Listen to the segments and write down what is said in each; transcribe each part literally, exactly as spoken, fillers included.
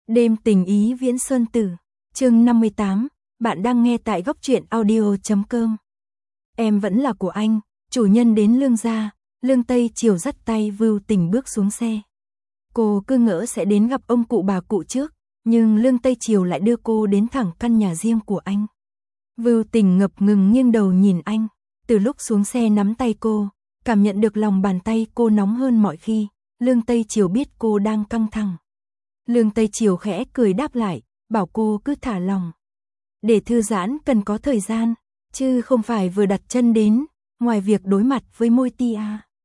Đêm tình ý Viễn Sơn Tử, chương năm mươi tám, bạn đang nghe tại góc truyện audio chấm com. Em vẫn là của anh, chủ nhân đến Lương gia. Lương Tây Triều dắt tay Vưu Tình bước xuống xe. Cô cứ ngỡ sẽ đến gặp ông cụ bà cụ trước, nhưng Lương Tây Triều lại đưa cô đến thẳng căn nhà riêng của anh. Vưu Tình ngập ngừng nghiêng đầu nhìn anh, từ lúc xuống xe nắm tay cô, cảm nhận được lòng bàn tay cô nóng hơn mọi khi. Lương Tây Triều biết cô đang căng thẳng. Lương Tây Triều khẽ cười đáp lại, bảo cô cứ thả lòng. Để thư giãn cần có thời gian, chứ không phải vừa đặt chân đến, ngoài việc đối mặt với môi tia.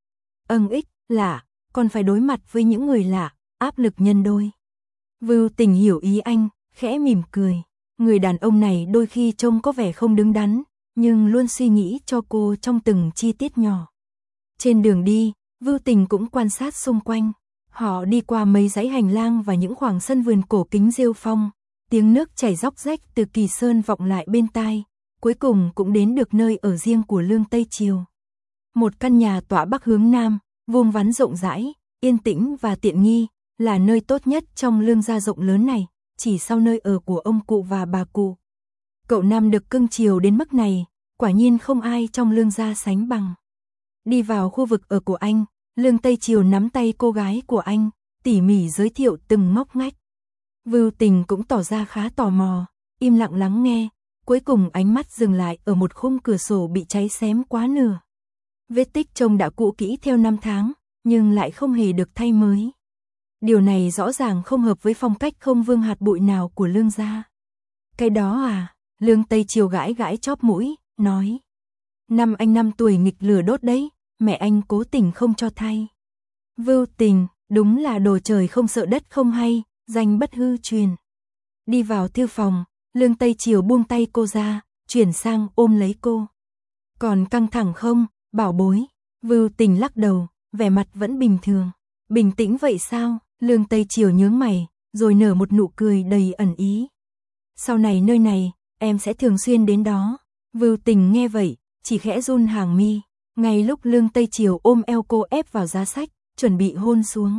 Âng ích, lạ, còn phải đối mặt với những người lạ, áp lực nhân đôi. Vưu Tình hiểu ý anh, khẽ mỉm cười. Người đàn ông này đôi khi trông có vẻ không đứng đắn, nhưng luôn suy nghĩ cho cô trong từng chi tiết nhỏ. Trên đường đi, Vưu Tình cũng quan sát xung quanh. Họ đi qua mấy dãy hành lang và những khoảng sân vườn cổ kính rêu phong, tiếng nước chảy róc rách từ Kỳ Sơn vọng lại bên tai, cuối cùng cũng đến được nơi ở riêng của Lương Tây Triều. Một căn nhà tọa bắc hướng nam, vuông vắn rộng rãi, yên tĩnh và tiện nghi, là nơi tốt nhất trong Lương gia rộng lớn này, chỉ sau nơi ở của ông cụ và bà cụ. Cậu Nam được cưng chiều đến mức này, quả nhiên không ai trong Lương gia sánh bằng. Đi vào khu vực ở của anh, Lương Tây Triều nắm tay cô gái của anh, tỉ mỉ giới thiệu từng ngóc ngách. Vưu Tình cũng tỏ ra khá tò mò, im lặng lắng nghe, cuối cùng ánh mắt dừng lại ở một khung cửa sổ bị cháy xém quá nửa. Vết tích trông đã cũ kỹ theo năm tháng, nhưng lại không hề được thay mới. Điều này rõ ràng không hợp với phong cách không vương hạt bụi nào của Lương gia. Cái đó à, Lương Tây Triều gãi gãi chóp mũi, nói. Năm anh năm tuổi nghịch lửa đốt đấy, mẹ anh cố tình không cho thay. Vưu Tình, đúng là đồ trời không sợ đất không hay, danh bất hư truyền. Đi vào thư phòng, Lương Tây Triều buông tay cô ra, chuyển sang ôm lấy cô. Còn căng thẳng không, bảo bối? Vưu Tình lắc đầu, vẻ mặt vẫn bình thường. Bình tĩnh vậy sao? Lương Tây Triều nhướng mày, rồi nở một nụ cười đầy ẩn ý. Sau này nơi này, em sẽ thường xuyên đến đó. Vưu Tình nghe vậy, chỉ khẽ run hàng mi. Ngay lúc Lương Tây Triều ôm eo cô ép vào giá sách, chuẩn bị hôn xuống.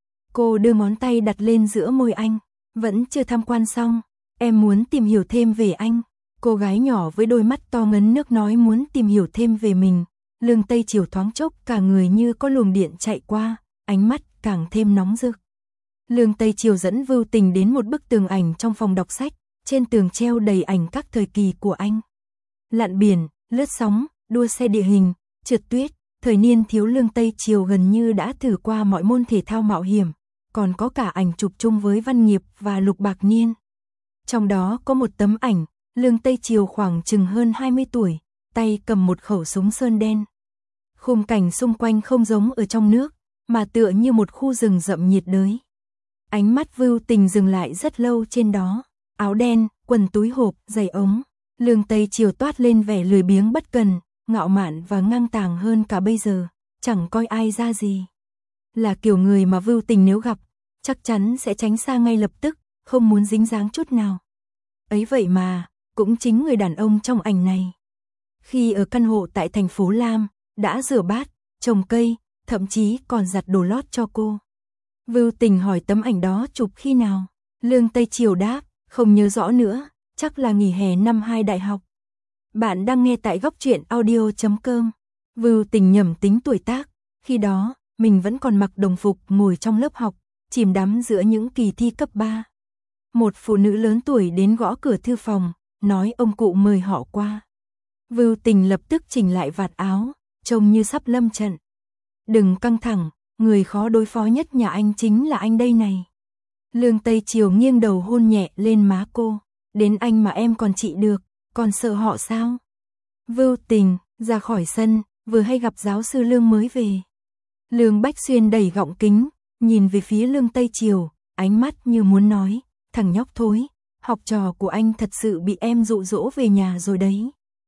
Cô đưa ngón tay đặt lên giữa môi anh. Vẫn chưa tham quan xong, em muốn tìm hiểu thêm về anh. Cô gái nhỏ với đôi mắt to ngấn nước nói muốn tìm hiểu thêm về mình. Lương Tây Triều thoáng chốc cả người như có luồng điện chạy qua, ánh mắt càng thêm nóng rực. Lương Tây Triều dẫn Vưu Tình đến một bức tường ảnh trong phòng đọc sách, trên tường treo đầy ảnh các thời kỳ của anh. Lặn biển, lướt sóng, đua xe địa hình, trượt tuyết, thời niên thiếu Lương Tây Triều gần như đã thử qua mọi môn thể thao mạo hiểm, còn có cả ảnh chụp chung với Văn Nghiệp và Lục Bạc Niên. Trong đó có một tấm ảnh, Lương Tây Triều khoảng chừng hơn hai mươi tuổi, tay cầm một khẩu súng sơn đen. Khung cảnh xung quanh không giống ở trong nước, mà tựa như một khu rừng rậm nhiệt đới. Ánh mắt Vưu Tình dừng lại rất lâu trên đó, áo đen, quần túi hộp, giày ống. Lương Tây Triều toát lên vẻ lười biếng bất cần, ngạo mạn và ngang tàng hơn cả bây giờ, chẳng coi ai ra gì. Là kiểu người mà Vưu Tình nếu gặp, chắc chắn sẽ tránh xa ngay lập tức, không muốn dính dáng chút nào. Ấy vậy mà, cũng chính người đàn ông trong ảnh này. Khi ở căn hộ tại thành phố Lam, đã rửa bát, trồng cây, thậm chí còn giặt đồ lót cho cô. Vưu Tình hỏi tấm ảnh đó chụp khi nào? Lương Tây Triều đáp, không nhớ rõ nữa, chắc là nghỉ hè năm hai đại học. Bạn đang nghe tại góc truyện audio chấm com. Vưu Tình nhẩm tính tuổi tác, khi đó, mình vẫn còn mặc đồng phục ngồi trong lớp học, chìm đắm giữa những kỳ thi cấp ba. Một phụ nữ lớn tuổi đến gõ cửa thư phòng, nói ông cụ mời họ qua. Vưu Tình lập tức chỉnh lại vạt áo, trông như sắp lâm trận. Đừng căng thẳng, người khó đối phó nhất nhà anh chính là anh đây này. Lương Tây Triều nghiêng đầu hôn nhẹ lên má cô. Đến anh mà em còn trị được, còn sợ họ sao? Vưu Tình, ra khỏi sân, vừa hay gặp giáo sư Lương mới về. Lương Bách Xuyên đẩy gọng kính, nhìn về phía Lương Tây Triều, ánh mắt như muốn nói, thằng nhóc thối, học trò của anh thật sự bị em dụ dỗ về nhà rồi đấy.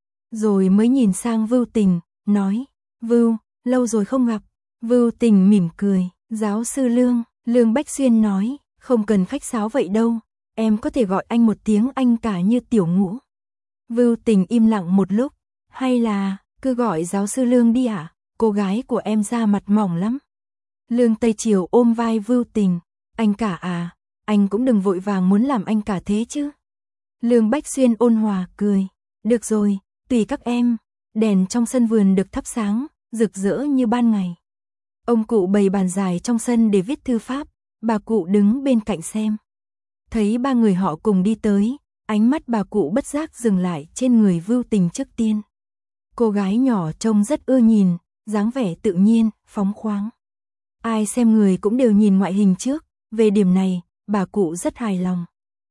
Rồi mới nhìn sang Vưu Tình, nói, Vưu, lâu rồi không gặp. Vưu Tình mỉm cười, giáo sư Lương, Lương Bách Xuyên nói, không cần khách sáo vậy đâu, em có thể gọi anh một tiếng anh cả như tiểu ngũ. Vưu Tình im lặng một lúc, hay là, cứ gọi giáo sư Lương đi ạ, à? Cô gái của em da mặt mỏng lắm. Lương Tây Triều ôm vai Vưu Tình, anh cả à, anh cũng đừng vội vàng muốn làm anh cả thế chứ. Lương Bách Xuyên ôn hòa cười, được rồi, tùy các em. Đèn trong sân vườn được thắp sáng, rực rỡ như ban ngày. Ông cụ bày bàn dài trong sân để viết thư pháp, bà cụ đứng bên cạnh xem. Thấy ba người họ cùng đi tới, ánh mắt bà cụ bất giác dừng lại trên người Vưu Tình trước tiên. Cô gái nhỏ trông rất ưa nhìn, dáng vẻ tự nhiên, phóng khoáng. Ai xem người cũng đều nhìn ngoại hình trước, về điểm này, bà cụ rất hài lòng.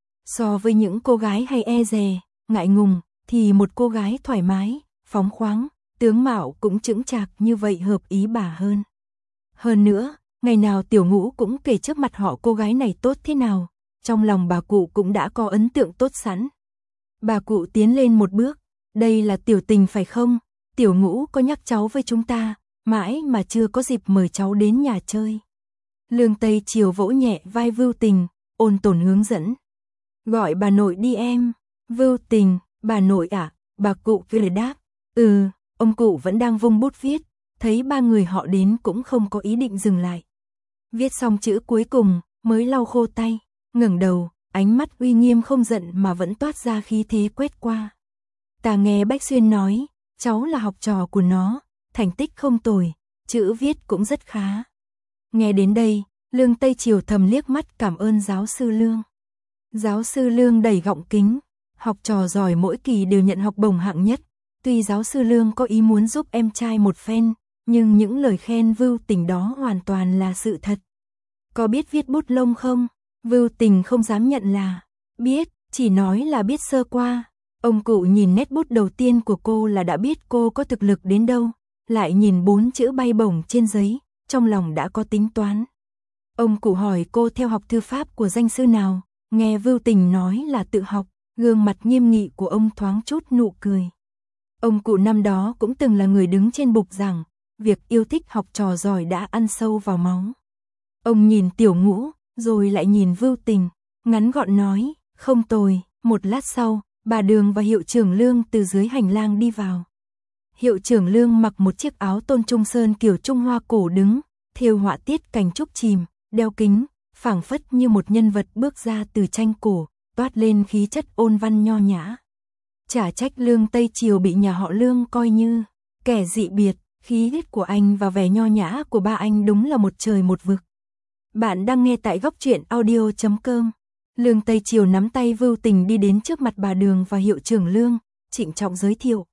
So với những cô gái hay e dè, ngại ngùng, thì một cô gái thoải mái, phóng khoáng, tướng mạo cũng chững chạc như vậy hợp ý bà hơn. Hơn nữa, ngày nào Tiểu Ngũ cũng kể trước mặt họ cô gái này tốt thế nào, trong lòng bà cụ cũng đã có ấn tượng tốt sẵn. Bà cụ tiến lên một bước, đây là Tiểu Tình phải không? Tiểu Ngũ có nhắc cháu với chúng ta, mãi mà chưa có dịp mời cháu đến nhà chơi. Lương Tây Triều vỗ nhẹ vai Vưu Tình, ôn tồn hướng dẫn. Gọi bà nội đi em. Vưu Tình, bà nội ạ, à? Bà cụ cười đáp. Ừ, ông cụ vẫn đang vung bút viết, thấy ba người họ đến cũng không có ý định dừng lại. Viết xong chữ cuối cùng, mới lau khô tay, ngẩng đầu, ánh mắt uy nghiêm không giận mà vẫn toát ra khí thế quét qua. Ta nghe Bách Xuyên nói, cháu là học trò của nó, thành tích không tồi, chữ viết cũng rất khá. Nghe đến đây, Lương Tây Triều thầm liếc mắt cảm ơn giáo sư Lương. Giáo sư Lương đầy gọng kính, học trò giỏi mỗi kỳ đều nhận học bổng hạng nhất. Tuy giáo sư Lương có ý muốn giúp em trai một phen, nhưng những lời khen Vưu Tình đó hoàn toàn là sự thật. Có biết viết bút lông không? Vưu Tình không dám nhận là biết, chỉ nói là biết sơ qua. Ông cụ nhìn nét bút đầu tiên của cô là đã biết cô có thực lực đến đâu, lại nhìn bốn chữ bay bổng trên giấy, trong lòng đã có tính toán. Ông cụ hỏi cô theo học thư pháp của danh sư nào, nghe Vưu Tình nói là tự học, gương mặt nghiêm nghị của ông thoáng chút nụ cười. Ông cụ năm đó cũng từng là người đứng trên bục giảng, việc yêu thích học trò giỏi đã ăn sâu vào máu. Ông nhìn Tiểu Ngũ, rồi lại nhìn Vưu Tình, ngắn gọn nói, không tồi. Một lát sau, bà Đường và hiệu trưởng Lương từ dưới hành lang đi vào. Hiệu trưởng Lương mặc một chiếc áo tôn trung sơn kiểu Trung Hoa cổ đứng, thêu họa tiết cành trúc chìm, đeo kính, phảng phất như một nhân vật bước ra từ tranh cổ, toát lên khí chất ôn văn nho nhã. Chả trách Lương Tây Triều bị nhà họ Lương coi như kẻ dị biệt, khí chất của anh và vẻ nho nhã của ba anh đúng là một trời một vực. Bạn đang nghe tại góc truyện audio chấm com. Lương Tây Triều nắm tay Vưu Tình đi đến trước mặt bà Đường và hiệu trưởng Lương, trịnh trọng giới thiệu.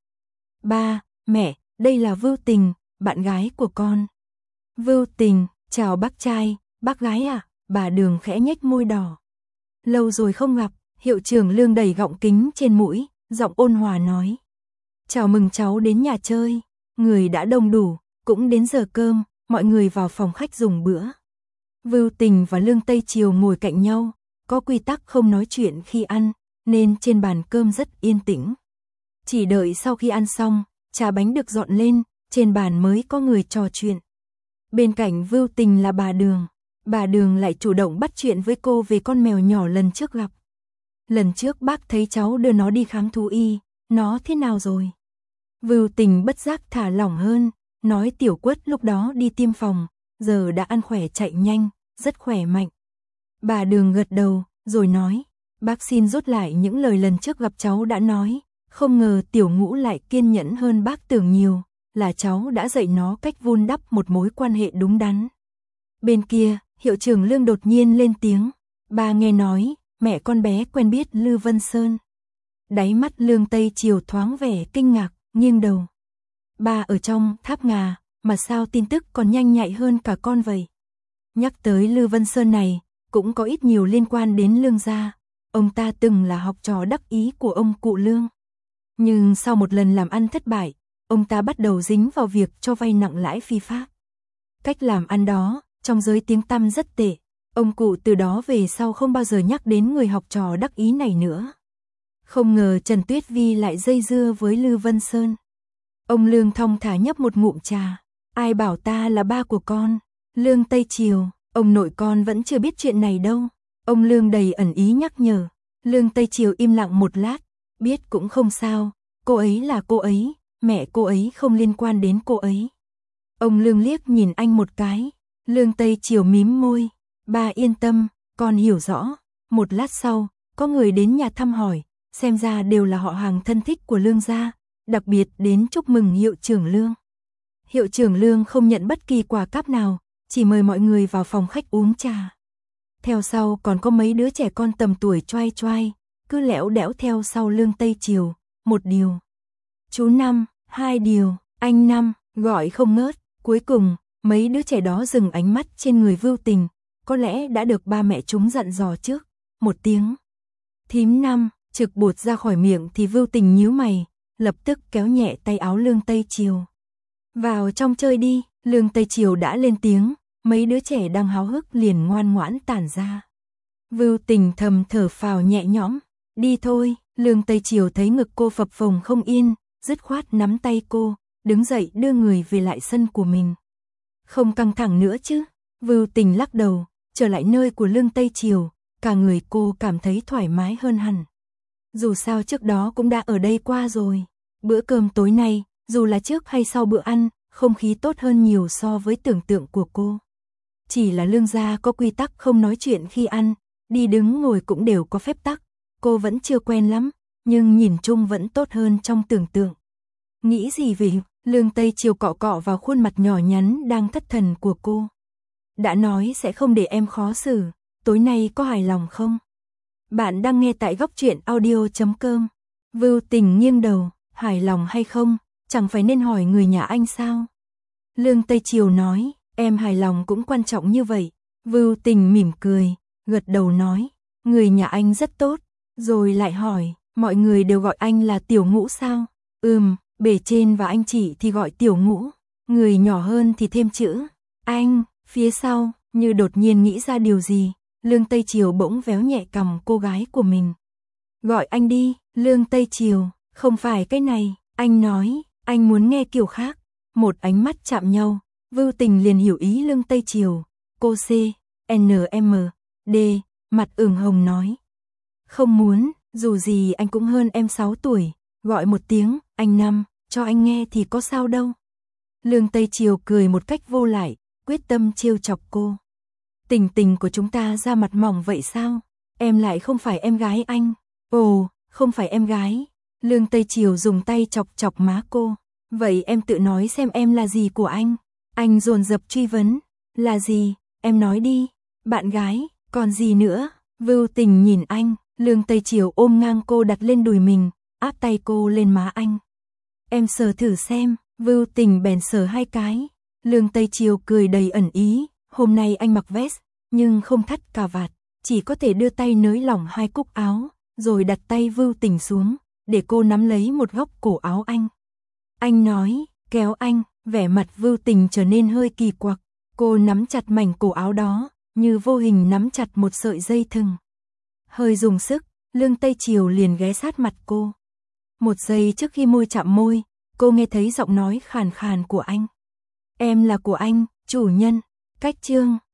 Ba, mẹ, đây là Vưu Tình, bạn gái của con. Vưu Tình, chào bác trai, bác gái à? Bà Đường khẽ nhếch môi đỏ. Lâu rồi không gặp, hiệu trưởng Lương đẩy gọng kính trên mũi, giọng ôn hòa nói. Chào mừng cháu đến nhà chơi, người đã đông đủ, cũng đến giờ cơm, mọi người vào phòng khách dùng bữa. Vưu Tình và Lương Tây Triều ngồi cạnh nhau, có quy tắc không nói chuyện khi ăn, nên trên bàn cơm rất yên tĩnh. Chỉ đợi sau khi ăn xong, trà bánh được dọn lên, trên bàn mới có người trò chuyện. Bên cạnh Vưu Tình là bà Đường, bà Đường lại chủ động bắt chuyện với cô về con mèo nhỏ lần trước gặp. Lần trước bác thấy cháu đưa nó đi khám thú y, nó thế nào rồi? Vưu Tình bất giác thả lỏng hơn, nói Tiểu Quất lúc đó đi tiêm phòng, giờ đã ăn khỏe chạy nhanh, rất khỏe mạnh. Bà Đường gật đầu, rồi nói, bác xin rút lại những lời lần trước gặp cháu đã nói, không ngờ Tiểu Ngũ lại kiên nhẫn hơn bác tưởng nhiều, là cháu đã dạy nó cách vun đắp một mối quan hệ đúng đắn. Bên kia, hiệu trưởng Lương đột nhiên lên tiếng, bà nghe nói, mẹ con bé quen biết Lư Vân Sơn. Đáy mắt Lương Tây Triều thoáng vẻ kinh ngạc, nghiêng đầu. Bà ở trong tháp ngà, mà sao tin tức còn nhanh nhạy hơn cả con vậy? Nhắc tới Lư Vân Sơn này, cũng có ít nhiều liên quan đến Lương gia. Ông ta từng là học trò đắc ý của ông cụ Lương. Nhưng sau một lần làm ăn thất bại, ông ta bắt đầu dính vào việc cho vay nặng lãi phi pháp. Cách làm ăn đó, trong giới tiếng tăm rất tệ. Ông cụ từ đó về sau không bao giờ nhắc đến người học trò đắc ý này nữa. Không ngờ Trần Tuyết Vi lại dây dưa với Lư Vân Sơn. Ông Lương thong thả nhấp một ngụm trà. Ai bảo ta là ba của con? Lương Tây Triều, ông nội con vẫn chưa biết chuyện này đâu. Ông Lương đầy ẩn ý nhắc nhở. Lương Tây Triều im lặng một lát. Biết cũng không sao, cô ấy là cô ấy, mẹ cô ấy không liên quan đến cô ấy. Ông Lương liếc nhìn anh một cái. Lương Tây Triều mím môi. Ba yên tâm, con hiểu rõ. Một lát sau, có người đến nhà thăm hỏi, xem ra đều là họ hàng thân thích của Lương gia, đặc biệt đến chúc mừng hiệu trưởng Lương. Hiệu trưởng Lương không nhận bất kỳ quà cáp nào, chỉ mời mọi người vào phòng khách uống trà. Theo sau còn có mấy đứa trẻ con tầm tuổi choai choai, cứ lẽo đẽo theo sau Lương Tây Triều, một điều. Chú Năm, hai điều, anh Năm, gọi không ngớt. Cuối cùng, mấy đứa trẻ đó dừng ánh mắt trên người Vưu Tình, có lẽ đã được ba mẹ chúng dặn dò trước. Một tiếng. Thím Năm, trực bột ra khỏi miệng thì Vưu Tình nhíu mày, lập tức kéo nhẹ tay áo Lương Tây Triều. Vào trong chơi đi, Lương Tây Triều đã lên tiếng, mấy đứa trẻ đang háo hức liền ngoan ngoãn tản ra. Vưu Tình thầm thở phào nhẹ nhõm, đi thôi. Lương Tây Triều thấy ngực cô phập phồng không yên, dứt khoát nắm tay cô, đứng dậy đưa người về lại sân của mình. Không căng thẳng nữa chứ? Vưu Tình lắc đầu, trở lại nơi của Lương Tây Triều, cả người cô cảm thấy thoải mái hơn hẳn. Dù sao trước đó cũng đã ở đây qua rồi. Bữa cơm tối nay, dù là trước hay sau bữa ăn, không khí tốt hơn nhiều so với tưởng tượng của cô. Chỉ là Lương gia có quy tắc không nói chuyện khi ăn, đi đứng ngồi cũng đều có phép tắc. Cô vẫn chưa quen lắm, nhưng nhìn chung vẫn tốt hơn trong tưởng tượng. Nghĩ gì vậy? Lương Tây Triều cọ cọ vào khuôn mặt nhỏ nhắn đang thất thần của cô. Đã nói sẽ không để em khó xử, tối nay có hài lòng không? Bạn đang nghe tại góc truyện audio chấm com. Vưu Tình nghiêng đầu, hài lòng hay không, chẳng phải nên hỏi người nhà anh sao? Lương Tây Triều nói, em hài lòng cũng quan trọng như vậy. Vưu Tình mỉm cười, gật đầu nói, người nhà anh rất tốt. Rồi lại hỏi, mọi người đều gọi anh là Tiểu Ngũ sao? Ừm, bề trên và anh chị thì gọi Tiểu Ngũ, người nhỏ hơn thì thêm chữ anh. Phía sau, như đột nhiên nghĩ ra điều gì, Lương Tây Triều bỗng véo nhẹ cằm cô gái của mình. Gọi anh đi. Lương Tây Triều, không phải cái này, anh nói, anh muốn nghe kiểu khác. Một ánh mắt chạm nhau, Vưu Tình liền hiểu ý Lương Tây Triều. Cô C, N M, D, mặt ửng hồng nói. Không muốn, dù gì anh cũng hơn em sáu tuổi, gọi một tiếng, anh Năm, cho anh nghe thì có sao đâu. Lương Tây Triều cười một cách vô lại, quyết tâm trêu chọc cô. Tình tình của chúng ta ra mặt mỏng vậy sao? Em lại không phải em gái anh. Ồ, không phải em gái. Lương Tây Triều dùng tay chọc chọc má cô. Vậy em tự nói xem em là gì của anh? Anh dồn dập truy vấn. Là gì? Em nói đi. Bạn gái, còn gì nữa? Vưu Tình nhìn anh. Lương Tây Triều ôm ngang cô đặt lên đùi mình, áp tay cô lên má anh. Em sờ thử xem. Vưu Tình bèn sờ hai cái. Lương Tây Triều cười đầy ẩn ý. Hôm nay anh mặc vest, nhưng không thắt cà vạt, chỉ có thể đưa tay nới lỏng hai cúc áo, rồi đặt tay Vưu Tình xuống, để cô nắm lấy một góc cổ áo anh. Anh nói, kéo anh, vẻ mặt Vưu Tình trở nên hơi kỳ quặc. Cô nắm chặt mảnh cổ áo đó, như vô hình nắm chặt một sợi dây thừng. Hơi dùng sức, Lương Tây Triều liền ghé sát mặt cô. Một giây trước khi môi chạm môi, cô nghe thấy giọng nói khàn khàn của anh. Em là của anh, chủ nhân. Cách chương